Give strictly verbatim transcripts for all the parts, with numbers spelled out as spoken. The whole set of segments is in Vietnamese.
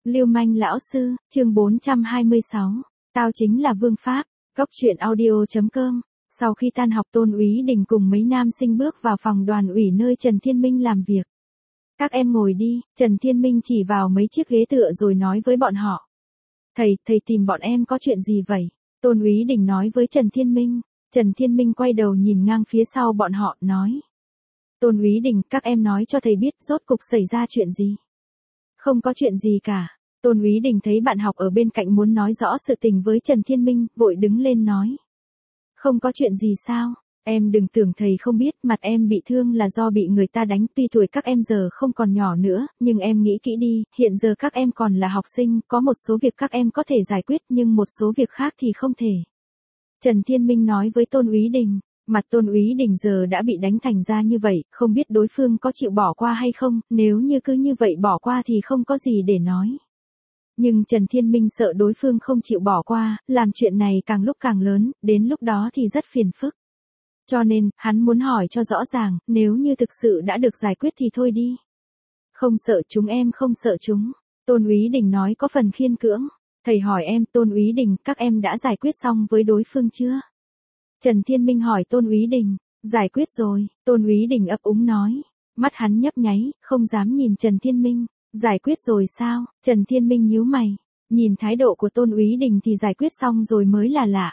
Lưu manh lão sư, chương bốn trăm hai mươi sáu. Tao chính là Vương Pháp. Cốc truyện audio chấm com. Sau khi tan học, Tôn Úy Đình cùng mấy nam sinh bước vào phòng đoàn ủy nơi Trần Thiên Minh làm việc. Các em ngồi đi, Trần Thiên Minh chỉ vào mấy chiếc ghế tựa rồi nói với bọn họ. Thầy, thầy tìm bọn em có chuyện gì vậy? Tôn Úy Đình nói với Trần Thiên Minh. Trần Thiên Minh quay đầu nhìn ngang phía sau bọn họ, nói. Tôn Úy Đình, các em nói cho thầy biết rốt cục xảy ra chuyện gì? Không có chuyện gì cả. Tôn Úy Đình thấy bạn học ở bên cạnh muốn nói rõ sự tình với Trần Thiên Minh, vội đứng lên nói. Không có chuyện gì sao? Em đừng tưởng thầy không biết, mặt em bị thương là do bị người ta đánh, tuy tuổi các em giờ không còn nhỏ nữa, nhưng em nghĩ kỹ đi, hiện giờ các em còn là học sinh, có một số việc các em có thể giải quyết nhưng một số việc khác thì không thể. Trần Thiên Minh nói với Tôn Úy Đình. Mặt Tôn Úy Đình giờ đã bị đánh thành ra như vậy, không biết đối phương có chịu bỏ qua hay không, nếu như cứ như vậy bỏ qua thì không có gì để nói. Nhưng Trần Thiên Minh sợ đối phương không chịu bỏ qua, làm chuyện này càng lúc càng lớn, đến lúc đó thì rất phiền phức. Cho nên, hắn muốn hỏi cho rõ ràng, nếu như thực sự đã được giải quyết thì thôi đi. Không sợ chúng em không sợ chúng. Tôn Úy Đình nói có phần khiên cưỡng. Thầy hỏi em, Tôn Úy Đình, các em đã giải quyết xong với đối phương chưa? Trần Thiên Minh hỏi Tôn Úy Đình. Giải quyết rồi, Tôn Úy Đình ấp úng nói. Mắt hắn nhấp nháy, không dám nhìn Trần Thiên Minh. Giải quyết rồi sao? Trần Thiên Minh nhíu mày. Nhìn thái độ của Tôn Úy Đình thì giải quyết xong rồi mới là lạ.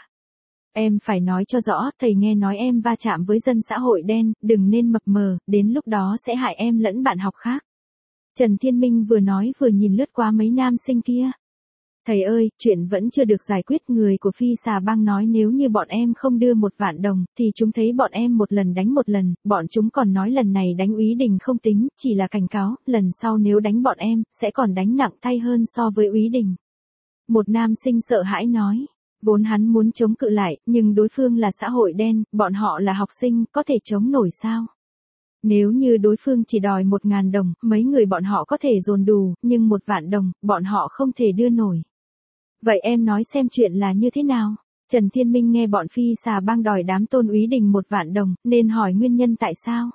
Em phải nói cho rõ, thầy nghe nói em va chạm với dân xã hội đen, đừng nên mập mờ, đến lúc đó sẽ hại em lẫn bạn học khác. Trần Thiên Minh vừa nói vừa nhìn lướt qua mấy nam sinh kia. Thầy ơi, chuyện vẫn chưa được giải quyết, người của Phi Xà Bang nói nếu như bọn em không đưa một vạn đồng, thì chúng thấy bọn em một lần đánh một lần, bọn chúng còn nói lần này đánh Úy Đình không tính, chỉ là cảnh cáo, lần sau nếu đánh bọn em, sẽ còn đánh nặng tay hơn so với Úy Đình. Một nam sinh sợ hãi nói, vốn hắn muốn chống cự lại, nhưng đối phương là xã hội đen, bọn họ là học sinh, có thể chống nổi sao? Nếu như đối phương chỉ đòi một ngàn đồng, mấy người bọn họ có thể dồn đủ, nhưng một vạn đồng, bọn họ không thể đưa nổi. Vậy em nói xem chuyện là như thế nào? Trần Thiên Minh nghe bọn Phi Xà Bang đòi đám Tôn Úy Đình một vạn đồng, nên hỏi nguyên nhân tại sao.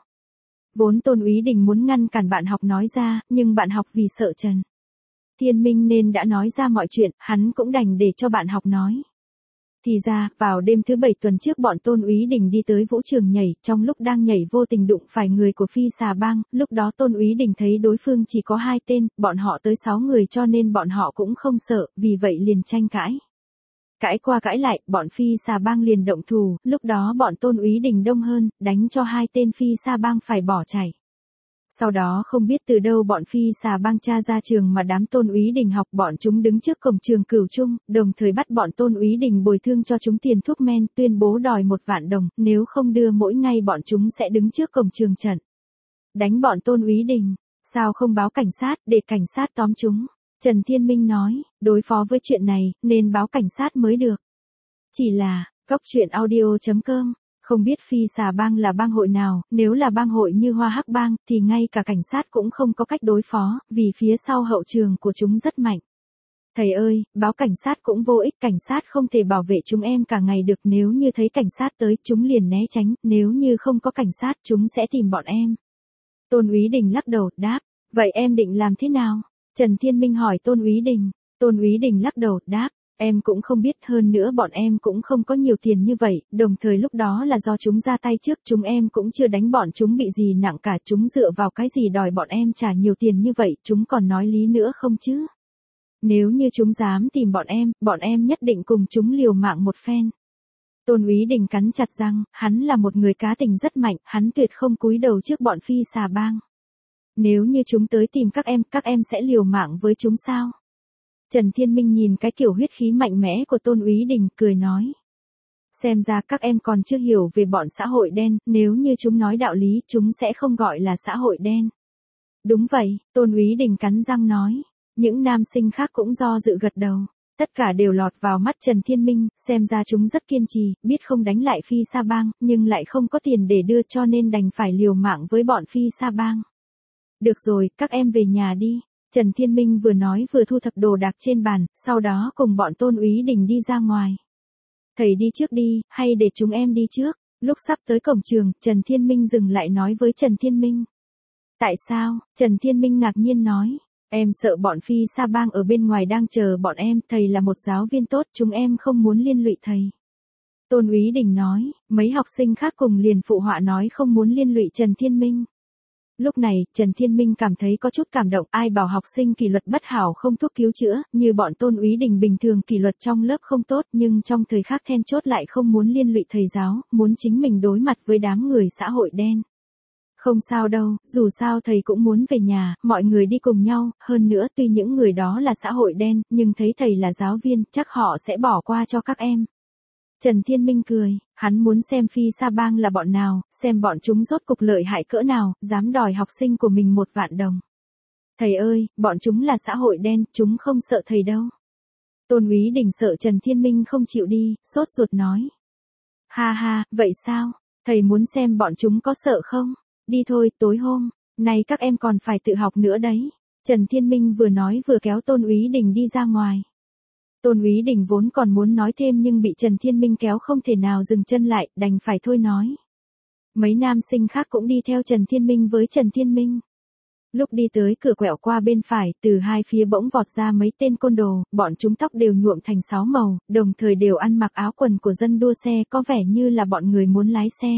Vốn Tôn Úy Đình muốn ngăn cản bạn học nói ra, nhưng bạn học vì sợ Trần Thiên Minh nên đã nói ra mọi chuyện, hắn cũng đành để cho bạn học nói. Thì ra, vào đêm thứ bảy tuần trước bọn Tôn Úy Đình đi tới vũ trường nhảy, trong lúc đang nhảy vô tình đụng phải người của Phi Xà Bang, lúc đó Tôn Úy Đình thấy đối phương chỉ có hai tên, bọn họ tới sáu người cho nên bọn họ cũng không sợ, vì vậy liền tranh cãi. Cãi qua cãi lại, bọn Phi Xà Bang liền động thủ, lúc đó bọn Tôn Úy Đình đông hơn, đánh cho hai tên Phi Xà Bang phải bỏ chạy. Sau đó không biết từ đâu bọn Phi Xà Bang tra ra trường mà đám Tôn Úy Đình học, bọn chúng đứng trước cổng trường Cửu Trung, đồng thời bắt bọn Tôn Úy Đình bồi thường cho chúng tiền thuốc men, tuyên bố đòi một vạn đồng, nếu không đưa mỗi ngày bọn chúng sẽ đứng trước cổng trường trận. Đánh bọn Tôn Úy Đình, sao không báo cảnh sát để cảnh sát tóm chúng? Trần Thiên Minh nói, đối phó với chuyện này, nên báo cảnh sát mới được. Chỉ là, cốc truyện audio chấm com. Không biết Phi Xà Bang là bang hội nào, nếu là bang hội như Hoa Hắc Bang, thì ngay cả cảnh sát cũng không có cách đối phó, vì phía sau hậu trường của chúng rất mạnh. Thầy ơi, báo cảnh sát cũng vô ích, cảnh sát không thể bảo vệ chúng em cả ngày được, nếu như thấy cảnh sát tới, chúng liền né tránh, nếu như không có cảnh sát, chúng sẽ tìm bọn em. Tôn Úy Đình lắc đầu, đáp, vậy em định làm thế nào? Trần Thiên Minh hỏi Tôn Úy Đình. Tôn Úy Đình lắc đầu, đáp. Em cũng không biết, hơn nữa bọn em cũng không có nhiều tiền như vậy, đồng thời lúc đó là do chúng ra tay trước, chúng em cũng chưa đánh bọn chúng bị gì nặng cả, chúng dựa vào cái gì đòi bọn em trả nhiều tiền như vậy, chúng còn nói lý nữa không chứ? Nếu như chúng dám tìm bọn em, bọn em nhất định cùng chúng liều mạng một phen. Tôn Úy Đình cắn chặt răng, hắn là một người cá tình rất mạnh, hắn tuyệt không cúi đầu trước bọn Phi Xà Bang. Nếu như chúng tới tìm các em, các em sẽ liều mạng với chúng sao? Trần Thiên Minh nhìn cái kiểu huyết khí mạnh mẽ của Tôn Úy Đình, cười nói. Xem ra các em còn chưa hiểu về bọn xã hội đen, nếu như chúng nói đạo lý, chúng sẽ không gọi là xã hội đen. Đúng vậy, Tôn Úy Đình cắn răng nói. Những nam sinh khác cũng do dự gật đầu. Tất cả đều lọt vào mắt Trần Thiên Minh, xem ra chúng rất kiên trì, biết không đánh lại Phi Xà Bang, nhưng lại không có tiền để đưa cho nên đành phải liều mạng với bọn Phi Xà Bang. Được rồi, các em về nhà đi. Trần Thiên Minh vừa nói vừa thu thập đồ đạc trên bàn, sau đó cùng bọn Tôn Úy Đình đi ra ngoài. Thầy đi trước đi, hay để chúng em đi trước? Lúc sắp tới cổng trường, Trần Thiên Minh dừng lại nói với Trần Thiên Minh. Tại sao? Trần Thiên Minh ngạc nhiên nói. Em sợ bọn Phi Sa Bang ở bên ngoài đang chờ bọn em, thầy là một giáo viên tốt, chúng em không muốn liên lụy thầy. Tôn Úy Đình nói, mấy học sinh khác cùng liền phụ họa nói không muốn liên lụy Trần Thiên Minh. Lúc này, Trần Thiên Minh cảm thấy có chút cảm động, ai bảo học sinh kỷ luật bất hảo không thuốc cứu chữa, như bọn Tôn Úy Đình bình thường kỷ luật trong lớp không tốt nhưng trong thời khắc then chốt lại không muốn liên lụy thầy giáo, muốn chính mình đối mặt với đám người xã hội đen. Không sao đâu, dù sao thầy cũng muốn về nhà, mọi người đi cùng nhau, hơn nữa tuy những người đó là xã hội đen, nhưng thấy thầy là giáo viên, chắc họ sẽ bỏ qua cho các em. Trần Thiên Minh cười, hắn muốn xem Phi Sa Bang là bọn nào, xem bọn chúng rốt cục lợi hại cỡ nào, dám đòi học sinh của mình một vạn đồng. Thầy ơi, bọn chúng là xã hội đen, chúng không sợ thầy đâu. Tôn Úy Đình sợ Trần Thiên Minh không chịu đi, sốt ruột nói. Ha ha, vậy sao? Thầy muốn xem bọn chúng có sợ không? Đi thôi, tối hôm, nay các em còn phải tự học nữa đấy. Trần Thiên Minh vừa nói vừa kéo Tôn Úy Đình đi ra ngoài. Tôn Úy Đình vốn còn muốn nói thêm nhưng bị Trần Thiên Minh kéo không thể nào dừng chân lại, đành phải thôi nói. Mấy nam sinh khác cũng đi theo Trần Thiên Minh với Trần Thiên Minh. Lúc đi tới cửa quẹo qua bên phải, từ hai phía bỗng vọt ra mấy tên côn đồ, bọn chúng tóc đều nhuộm thành sáu màu, đồng thời đều ăn mặc áo quần của dân đua xe, có vẻ như là bọn người muốn lái xe.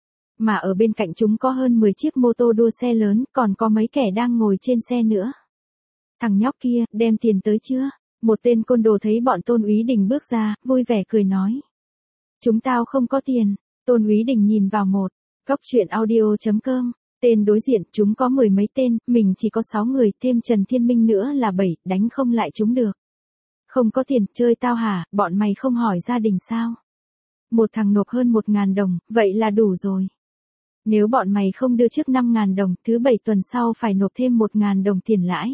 Mà ở bên cạnh chúng có hơn mười chiếc mô tô đua xe lớn, còn có mấy kẻ đang ngồi trên xe nữa. Thằng nhóc kia, đem tiền tới chưa? Một tên côn đồ thấy bọn Tôn Úy Đình bước ra, vui vẻ cười nói. Chúng tao không có tiền. Tôn Úy Đình nhìn vào một, góc truyện audio chấm com. Tên đối diện, chúng có mười mấy tên, mình chỉ có sáu người, thêm Trần Thiên Minh nữa là bảy, đánh không lại chúng được. Không có tiền, chơi tao hả, bọn mày không hỏi gia đình sao? Một thằng nộp hơn một ngàn đồng, vậy là đủ rồi. Nếu bọn mày không đưa trước năm ngàn đồng, thứ bảy tuần sau phải nộp thêm một ngàn đồng tiền lãi.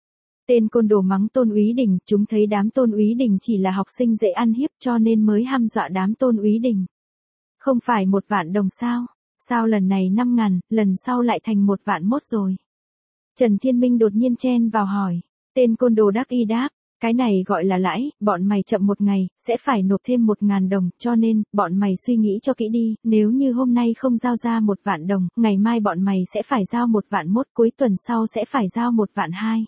Tên côn đồ mắng Tôn Úy Đình, chúng thấy đám Tôn Úy Đình chỉ là học sinh dễ ăn hiếp cho nên mới hăm dọa đám Tôn Úy Đình. Không phải một vạn đồng sao? Sao lần này năm ngàn, lần sau lại thành một vạn mốt rồi? Trần Thiên Minh đột nhiên chen vào hỏi. Tên côn đồ đắc y đáp, cái này gọi là lãi, bọn mày chậm một ngày, sẽ phải nộp thêm một ngàn đồng, cho nên, bọn mày suy nghĩ cho kỹ đi, nếu như hôm nay không giao ra một vạn đồng, ngày mai bọn mày sẽ phải giao một vạn mốt, cuối tuần sau sẽ phải giao một vạn hai.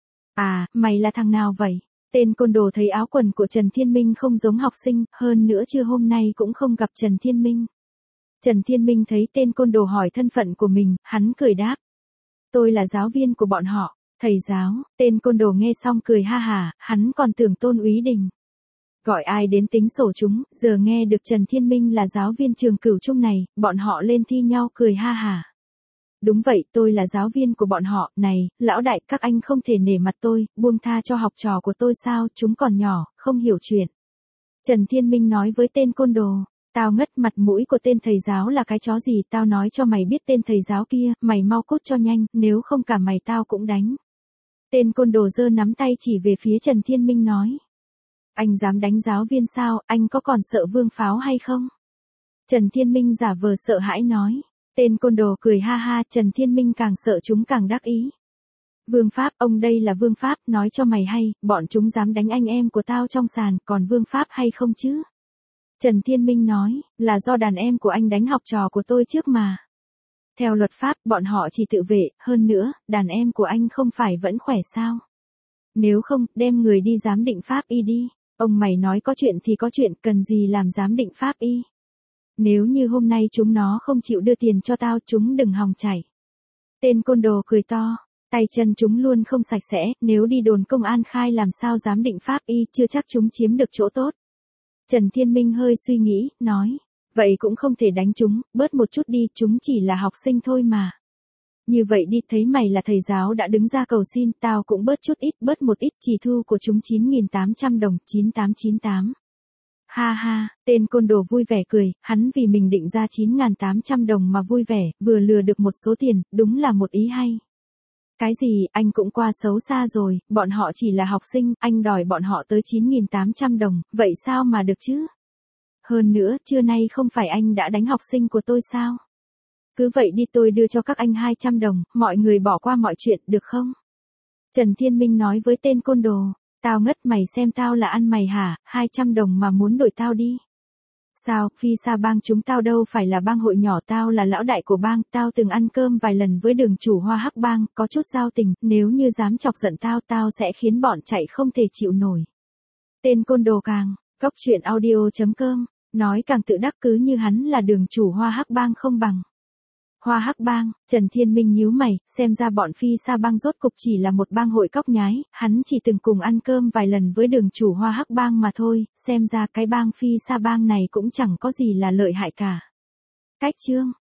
À, mày là thằng nào vậy? Tên côn đồ thấy áo quần của Trần Thiên Minh không giống học sinh, hơn nữa trưa hôm nay cũng không gặp Trần Thiên Minh. Trần Thiên Minh thấy tên côn đồ hỏi thân phận của mình, hắn cười đáp. Tôi là giáo viên của bọn họ, thầy giáo. Tên côn đồ nghe xong cười ha hả, hắn còn tưởng Tôn Úy Đình. Gọi ai đến tính sổ chúng, giờ nghe được Trần Thiên Minh là giáo viên trường Cửu Trung này, bọn họ lên thi nhau cười ha hả. Đúng vậy, tôi là giáo viên của bọn họ, này, lão đại, các anh không thể nể mặt tôi, buông tha cho học trò của tôi sao, chúng còn nhỏ, không hiểu chuyện. Trần Thiên Minh nói với tên côn đồ, tao ngất, mặt mũi của tên thầy giáo là cái chó gì, tao nói cho mày biết tên thầy giáo kia, mày mau cút cho nhanh, nếu không cả mày tao cũng đánh. Tên côn đồ giơ nắm tay chỉ về phía Trần Thiên Minh nói. Anh dám đánh giáo viên sao, anh có còn sợ vương pháo hay không? Trần Thiên Minh giả vờ sợ hãi nói. Tên côn đồ cười ha ha, Trần Thiên Minh càng sợ chúng càng đắc ý. Vương Pháp, ông đây là Vương Pháp, nói cho mày hay, bọn chúng dám đánh anh em của tao trong sàn, còn Vương Pháp hay không chứ? Trần Thiên Minh nói, là do đàn em của anh đánh học trò của tôi trước mà. Theo luật pháp, bọn họ chỉ tự vệ, hơn nữa, đàn em của anh không phải vẫn khỏe sao? Nếu không, đem người đi giám định pháp y đi. Ông mày nói có chuyện thì có chuyện, cần gì làm giám định pháp y? Nếu như hôm nay chúng nó không chịu đưa tiền cho tao, chúng đừng hòng chảy. Tên côn đồ cười to, tay chân chúng luôn không sạch sẽ, nếu đi đồn công an khai làm sao giám định pháp y, chưa chắc chúng chiếm được chỗ tốt. Trần Thiên Minh hơi suy nghĩ, nói, vậy cũng không thể đánh chúng, bớt một chút đi, chúng chỉ là học sinh thôi mà. Như vậy đi, thấy mày là thầy giáo đã đứng ra cầu xin, tao cũng bớt chút ít, bớt một ít, chỉ thu của chúng chín nghìn tám trăm đồng, chín tám chín tám. Ha ha, tên côn đồ vui vẻ cười, hắn vì mình định ra chín nghìn tám trăm đồng mà vui vẻ, vừa lừa được một số tiền, đúng là một ý hay. Cái gì, anh cũng qua xấu xa rồi, bọn họ chỉ là học sinh, anh đòi bọn họ tới chín nghìn tám trăm đồng, vậy sao mà được chứ? Hơn nữa, trưa nay không phải anh đã đánh học sinh của tôi sao? Cứ vậy đi, tôi đưa cho các anh hai trăm đồng, mọi người bỏ qua mọi chuyện, được không? Trần Thiên Minh nói với tên côn đồ, tao ngất, mày xem tao là ăn mày hả, hai trăm đồng mà muốn đổi tao đi. Sao, phi sa bang chúng tao đâu phải là bang hội nhỏ, tao là lão đại của bang, tao từng ăn cơm vài lần với đường chủ Hoa Hắc bang, có chút giao tình, nếu như dám chọc giận tao, tao sẽ khiến bọn chạy không thể chịu nổi. Tên côn đồ càng, Cốc truyện audio.com, nói càng tự đắc cứ như hắn là đường chủ Hoa Hắc bang không bằng. Hoa Hắc bang, Trần Thiên Minh nhíu mày, xem ra bọn phi sa bang rốt cục chỉ là một bang hội cóc nhái, hắn chỉ từng cùng ăn cơm vài lần với đường chủ Hoa Hắc bang mà thôi, xem ra cái bang phi sa bang này cũng chẳng có gì là lợi hại cả. Cách chương